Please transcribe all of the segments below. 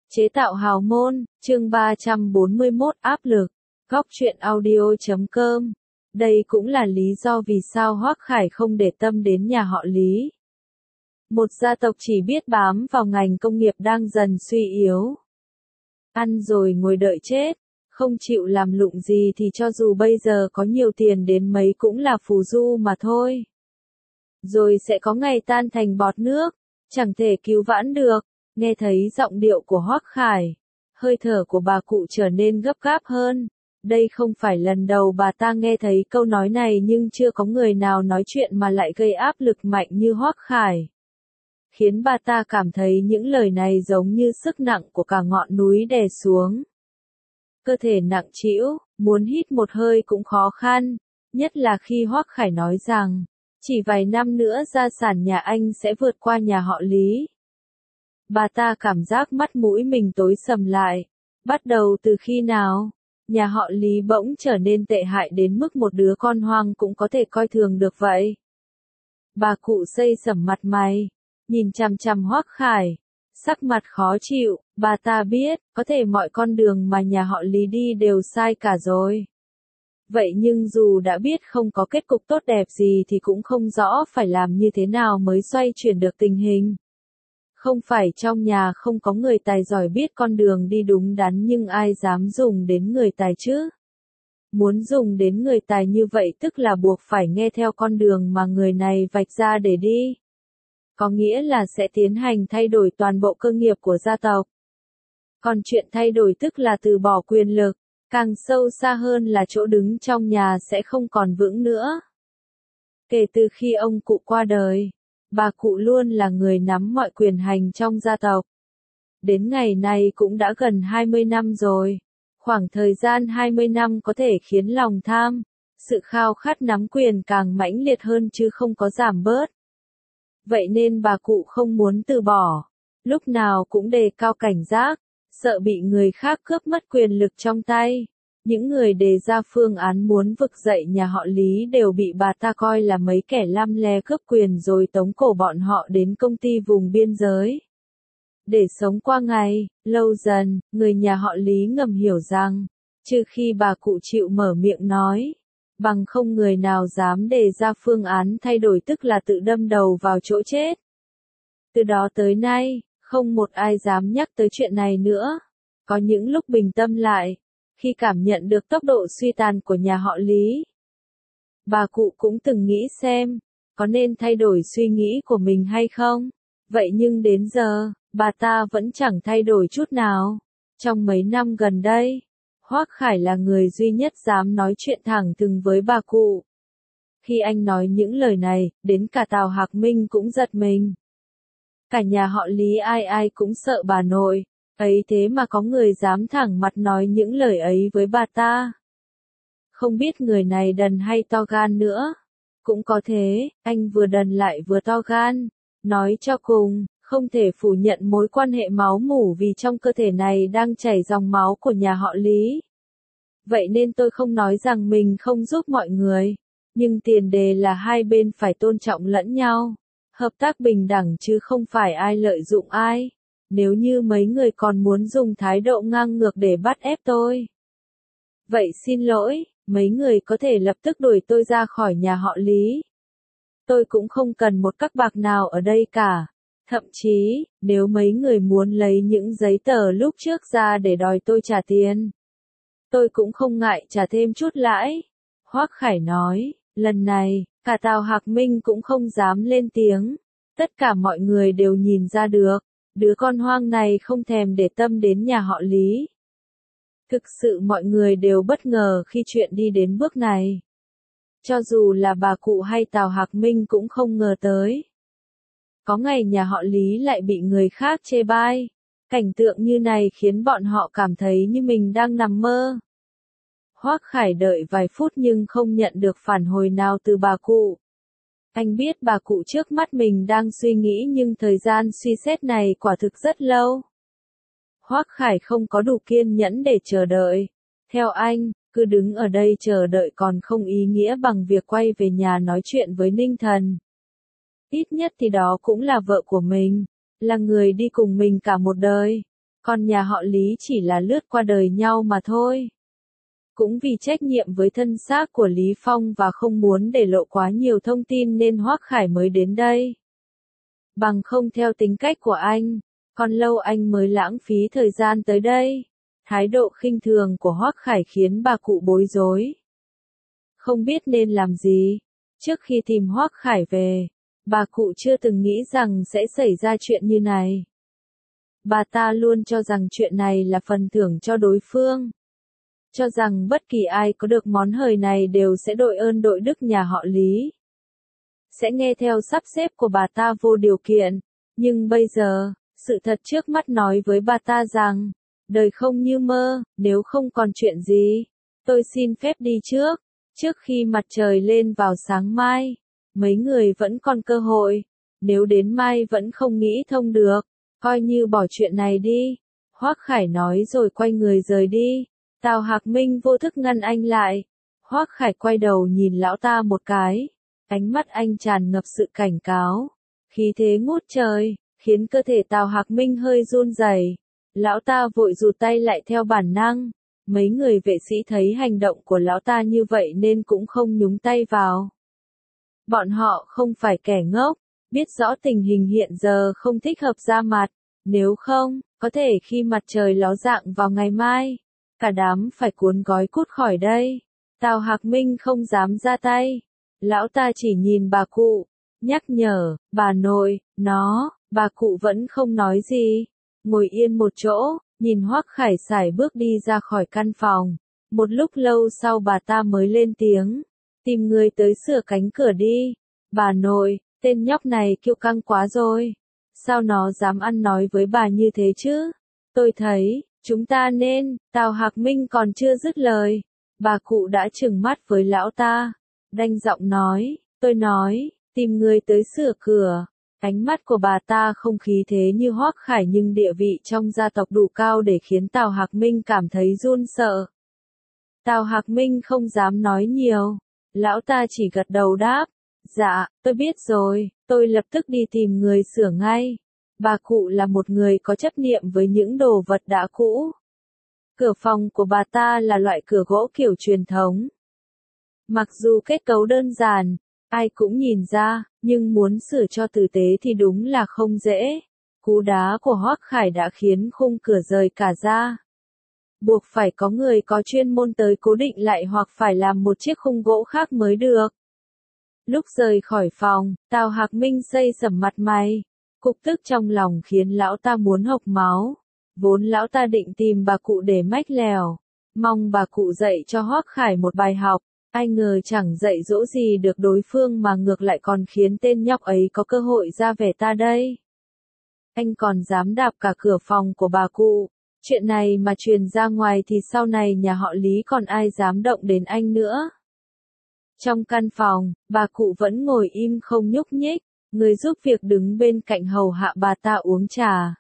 Chế tạo hào môn, chương 341 áp lực, góc truyện audio.com. Đây cũng là lý do vì sao Hoắc Khải không để tâm đến nhà họ Lý. Một gia tộc chỉ biết bám vào ngành công nghiệp đang dần suy yếu. Ăn rồi ngồi đợi chết, không chịu làm lụng gì thì cho dù bây giờ có nhiều tiền đến mấy cũng là phù du mà thôi. Rồi sẽ có ngày tan thành bọt nước, chẳng thể cứu vãn được. Nghe thấy giọng điệu của Hoắc Khải, hơi thở của bà cụ trở nên gấp gáp hơn. Đây không phải lần đầu bà ta nghe thấy câu nói này, nhưng chưa có người nào nói chuyện mà lại gây áp lực mạnh như Hoắc Khải. Khiến bà ta cảm thấy những lời này giống như sức nặng của cả ngọn núi đè xuống. Cơ thể nặng trĩu, muốn hít một hơi cũng khó khăn, nhất là khi Hoắc Khải nói rằng, chỉ vài năm nữa gia sản nhà anh sẽ vượt qua nhà họ Lý. Bà ta cảm giác mắt mũi mình tối sầm lại. Bắt đầu từ khi nào, nhà họ Lý bỗng trở nên tệ hại đến mức một đứa con hoang cũng có thể coi thường được vậy? Bà cụ xây sẩm mặt mày, nhìn chằm chằm Hoắc Khải, sắc mặt khó chịu. Bà ta biết, có thể mọi con đường mà nhà họ Lý đi đều sai cả rồi. Vậy nhưng dù đã biết không có kết cục tốt đẹp gì thì cũng không rõ phải làm như thế nào mới xoay chuyển được tình hình. Không phải trong nhà không có người tài giỏi biết con đường đi đúng đắn, nhưng ai dám dùng đến người tài chứ? Muốn dùng đến người tài như vậy tức là buộc phải nghe theo con đường mà người này vạch ra để đi. Có nghĩa là sẽ tiến hành thay đổi toàn bộ cơ nghiệp của gia tộc. Còn chuyện thay đổi tức là từ bỏ quyền lực, càng sâu xa hơn là chỗ đứng trong nhà sẽ không còn vững nữa. Kể từ khi ông cụ qua đời, bà cụ luôn là người nắm mọi quyền hành trong gia tộc. Đến ngày này cũng đã gần 20 năm rồi. Khoảng thời gian 20 năm có thể khiến lòng tham, sự khao khát nắm quyền càng mãnh liệt hơn chứ không có giảm bớt. Vậy nên bà cụ không muốn từ bỏ, lúc nào cũng đề cao cảnh giác, sợ bị người khác cướp mất quyền lực trong tay. Những người đề ra phương án muốn vực dậy nhà họ Lý đều bị bà ta coi là mấy kẻ lăm le cướp quyền rồi tống cổ bọn họ đến công ty vùng biên giới. Để sống qua ngày, lâu dần, người nhà họ Lý ngầm hiểu rằng, trừ khi bà cụ chịu mở miệng nói, bằng không người nào dám đề ra phương án thay đổi tức là tự đâm đầu vào chỗ chết. Từ đó tới nay, không một ai dám nhắc tới chuyện này nữa. Có những lúc bình tâm lại, khi cảm nhận được tốc độ suy tàn của nhà họ Lý, bà cụ cũng từng nghĩ xem, có nên thay đổi suy nghĩ của mình hay không? Vậy nhưng đến giờ, bà ta vẫn chẳng thay đổi chút nào. Trong mấy năm gần đây, Hoắc Khải là người duy nhất dám nói chuyện thẳng thừng với bà cụ. Khi anh nói những lời này, đến cả Tào Hạc Minh cũng giật mình. Cả nhà họ Lý ai ai cũng sợ bà nội. Ấy thế mà có người dám thẳng mặt nói những lời ấy với bà ta. Không biết người này đần hay to gan nữa. Cũng có thế, anh vừa đần lại vừa to gan. Nói cho cùng, không thể phủ nhận mối quan hệ máu mủ vì trong cơ thể này đang chảy dòng máu của nhà họ Lý. Vậy nên tôi không nói rằng mình không giúp mọi người. Nhưng tiền đề là hai bên phải tôn trọng lẫn nhau. Hợp tác bình đẳng chứ không phải ai lợi dụng ai. Nếu như mấy người còn muốn dùng thái độ ngang ngược để bắt ép tôi, vậy xin lỗi, mấy người có thể lập tức đuổi tôi ra khỏi nhà họ Lý. Tôi cũng không cần một các bạc nào ở đây cả. Thậm chí, nếu mấy người muốn lấy những giấy tờ lúc trước ra để đòi tôi trả tiền, tôi cũng không ngại trả thêm chút lãi. Hoắc Khải nói, lần này, cả Tào Hạc Minh cũng không dám lên tiếng. Tất cả mọi người đều nhìn ra được. Đứa con hoang này không thèm để tâm đến nhà họ Lý. Thực sự mọi người đều bất ngờ khi chuyện đi đến bước này. Cho dù là bà cụ hay Tào Hạc Minh cũng không ngờ tới. Có ngày nhà họ Lý lại bị người khác chê bai. Cảnh tượng như này khiến bọn họ cảm thấy như mình đang nằm mơ. Hoắc Khải đợi vài phút nhưng không nhận được phản hồi nào từ bà cụ. Anh biết bà cụ trước mắt mình đang suy nghĩ nhưng thời gian suy xét này quả thực rất lâu. Hoắc Khải không có đủ kiên nhẫn để chờ đợi. Theo anh, cứ đứng ở đây chờ đợi còn không ý nghĩa bằng việc quay về nhà nói chuyện với Ninh Thần. Ít nhất thì đó cũng là vợ của mình, là người đi cùng mình cả một đời. Còn nhà họ Lý chỉ là lướt qua đời nhau mà thôi. Cũng vì trách nhiệm với thân xác của Lý Phong và không muốn để lộ quá nhiều thông tin nên Hoắc Khải mới đến đây. Bằng không theo tính cách của anh, còn lâu anh mới lãng phí thời gian tới đây. Thái độ khinh thường của Hoắc Khải khiến bà cụ bối rối. Không biết nên làm gì. Trước khi tìm Hoắc Khải về, bà cụ chưa từng nghĩ rằng sẽ xảy ra chuyện như này. Bà ta luôn cho rằng chuyện này là phần thưởng cho đối phương. Cho rằng bất kỳ ai có được món hời này đều sẽ đội ơn đội đức nhà họ Lý. Sẽ nghe theo sắp xếp của bà ta vô điều kiện. Nhưng bây giờ, sự thật trước mắt nói với bà ta rằng, đời không như mơ, nếu không còn chuyện gì, tôi xin phép đi trước. Trước khi mặt trời lên vào sáng mai, mấy người vẫn còn cơ hội. Nếu đến mai vẫn không nghĩ thông được, coi như bỏ chuyện này đi. Hoắc Khải nói rồi quay người rời đi. Tào Hạc Minh vô thức ngăn anh lại. Hoắc Khải quay đầu nhìn lão ta một cái. Ánh mắt anh tràn ngập sự cảnh cáo. Khí thế ngút trời, khiến cơ thể Tào Hạc Minh hơi run rẩy. Lão ta vội rụt tay lại theo bản năng. Mấy người vệ sĩ thấy hành động của lão ta như vậy nên cũng không nhúng tay vào. Bọn họ không phải kẻ ngốc, biết rõ tình hình hiện giờ không thích hợp ra mặt. Nếu không, có thể khi mặt trời ló dạng vào ngày mai, cả đám phải cuốn gói cút khỏi đây. Tào Hạc Minh không dám ra tay. Lão ta chỉ nhìn bà cụ, nhắc nhở, bà nội, bà cụ vẫn không nói gì. Ngồi yên một chỗ, nhìn Hoắc Khải sải bước đi ra khỏi căn phòng. Một lúc lâu sau bà ta mới lên tiếng, tìm người tới sửa cánh cửa đi. Bà nội, tên nhóc này kiêu căng quá rồi. Sao nó dám ăn nói với bà như thế chứ? Tôi thấy, chúng ta nên, Tào Hạc Minh còn chưa dứt lời. Bà cụ đã trừng mắt với lão ta, đanh giọng nói, tôi nói, tìm người tới sửa cửa. Ánh mắt của bà ta không khí thế như Hoắc Khải nhưng địa vị trong gia tộc đủ cao để khiến Tào Hạc Minh cảm thấy run sợ. Tào Hạc Minh không dám nói nhiều. Lão ta chỉ gật đầu đáp. Dạ, tôi biết rồi, tôi lập tức đi tìm người sửa ngay. Bà cụ là một người có chấp niệm với những đồ vật đã cũ. Cửa phòng của bà ta là loại cửa gỗ kiểu truyền thống. Mặc dù kết cấu đơn giản, ai cũng nhìn ra, nhưng muốn sửa cho tử tế thì đúng là không dễ. Cú đá của Hoắc Khải đã khiến khung cửa rời cả ra. Buộc phải có người có chuyên môn tới cố định lại hoặc phải làm một chiếc khung gỗ khác mới được. Lúc rời khỏi phòng, Tào Hạc Minh xây sẩm mặt mày. Cục tức trong lòng khiến lão ta muốn hộc máu. Vốn lão ta định tìm bà cụ để mách lèo, mong bà cụ dạy cho Hoắc Khải một bài học. Ai ngờ chẳng dạy dỗ gì được đối phương mà ngược lại còn khiến tên nhóc ấy có cơ hội ra vẻ ta đây. Anh còn dám đạp cả cửa phòng của bà cụ. Chuyện này mà truyền ra ngoài thì sau này nhà họ Lý còn ai dám động đến anh nữa. Trong căn phòng, bà cụ vẫn ngồi im không nhúc nhích. Người giúp việc đứng bên cạnh hầu hạ bà ta uống trà.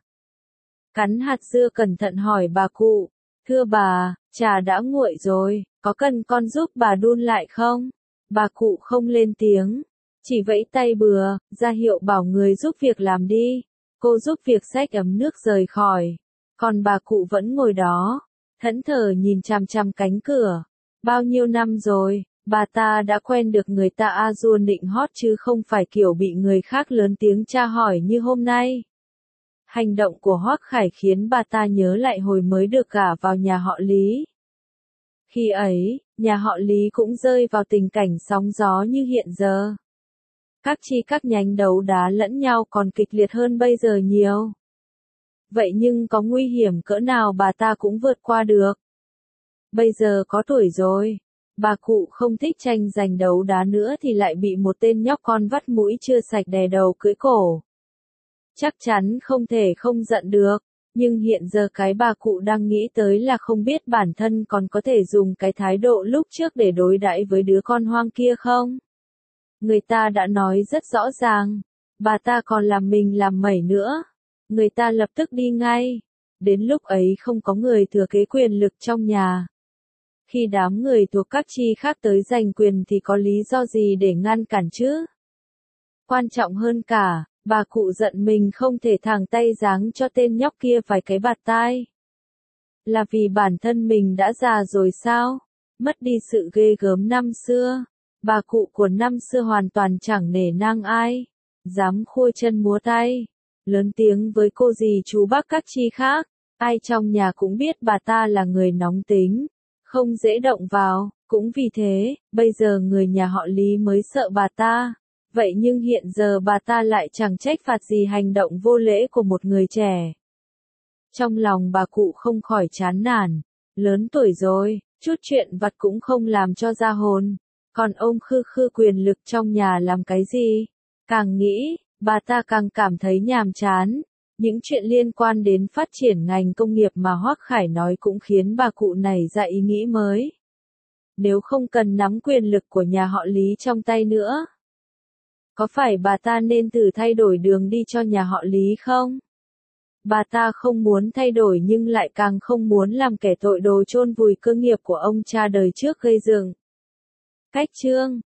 Cắn hạt dưa cẩn thận hỏi bà cụ. Thưa bà, trà đã nguội rồi, có cần con giúp bà đun lại không? Bà cụ không lên tiếng, chỉ vẫy tay bừa, ra hiệu bảo người giúp việc làm đi. Cô giúp việc xách ấm nước rời khỏi. Còn bà cụ vẫn ngồi đó, thẫn thờ nhìn chằm chằm cánh cửa. Bao nhiêu năm rồi, bà ta đã quen được người ta a dua nịnh hót chứ không phải kiểu bị người khác lớn tiếng tra hỏi như hôm nay. Hành động của Hoắc Khải khiến bà ta nhớ lại hồi mới được gả vào nhà họ Lý. Khi ấy, nhà họ Lý cũng rơi vào tình cảnh sóng gió như hiện giờ. Các nhánh đấu đá lẫn nhau còn kịch liệt hơn bây giờ nhiều. Vậy nhưng có nguy hiểm cỡ nào bà ta cũng vượt qua được. Bây giờ có tuổi rồi, bà cụ không thích tranh giành đấu đá nữa thì lại bị một tên nhóc con vắt mũi chưa sạch đè đầu cưỡi cổ. Chắc chắn không thể không giận được, nhưng hiện giờ cái bà cụ đang nghĩ tới là không biết bản thân còn có thể dùng cái thái độ lúc trước để đối đãi với đứa con hoang kia không. Người ta đã nói rất rõ ràng, bà ta còn làm mình làm mẩy nữa. Người ta lập tức đi ngay. Đến lúc ấy không có người thừa kế quyền lực trong nhà. Khi đám người thuộc các chi khác tới giành quyền thì có lý do gì để ngăn cản chứ? Quan trọng hơn cả, Bà cụ giận mình không thể thẳng tay giáng cho tên nhóc kia vài cái bạt tai. Là vì bản thân mình đã già rồi sao? Mất đi sự ghê gớm năm xưa. Bà cụ của năm xưa hoàn toàn chẳng nể nang ai. Dám khua chân múa tay. Lớn tiếng với cô dì chú bác các chi khác. Ai trong nhà cũng biết bà ta là người nóng tính. Không dễ động vào. Cũng vì thế, bây giờ người nhà họ Lý mới sợ bà ta. Vậy nhưng hiện giờ bà ta lại chẳng trách phạt gì hành động vô lễ của một người trẻ. Trong lòng bà cụ không khỏi chán nản. Lớn tuổi rồi, chút chuyện vặt cũng không làm cho ra hồn. Còn ông khư khư quyền lực trong nhà làm cái gì? Càng nghĩ, bà ta càng cảm thấy nhàm chán. Những chuyện liên quan đến phát triển ngành công nghiệp mà Hoắc Khải nói cũng khiến bà cụ nảy ra ý nghĩ mới. Nếu không cần nắm quyền lực của nhà họ Lý trong tay nữa, có phải bà ta nên thử thay đổi đường đi cho nhà họ Lý không? Bà ta không muốn thay đổi nhưng lại càng không muốn làm kẻ tội đồ chôn vùi cơ nghiệp của ông cha đời trước gây dựng. Cách chương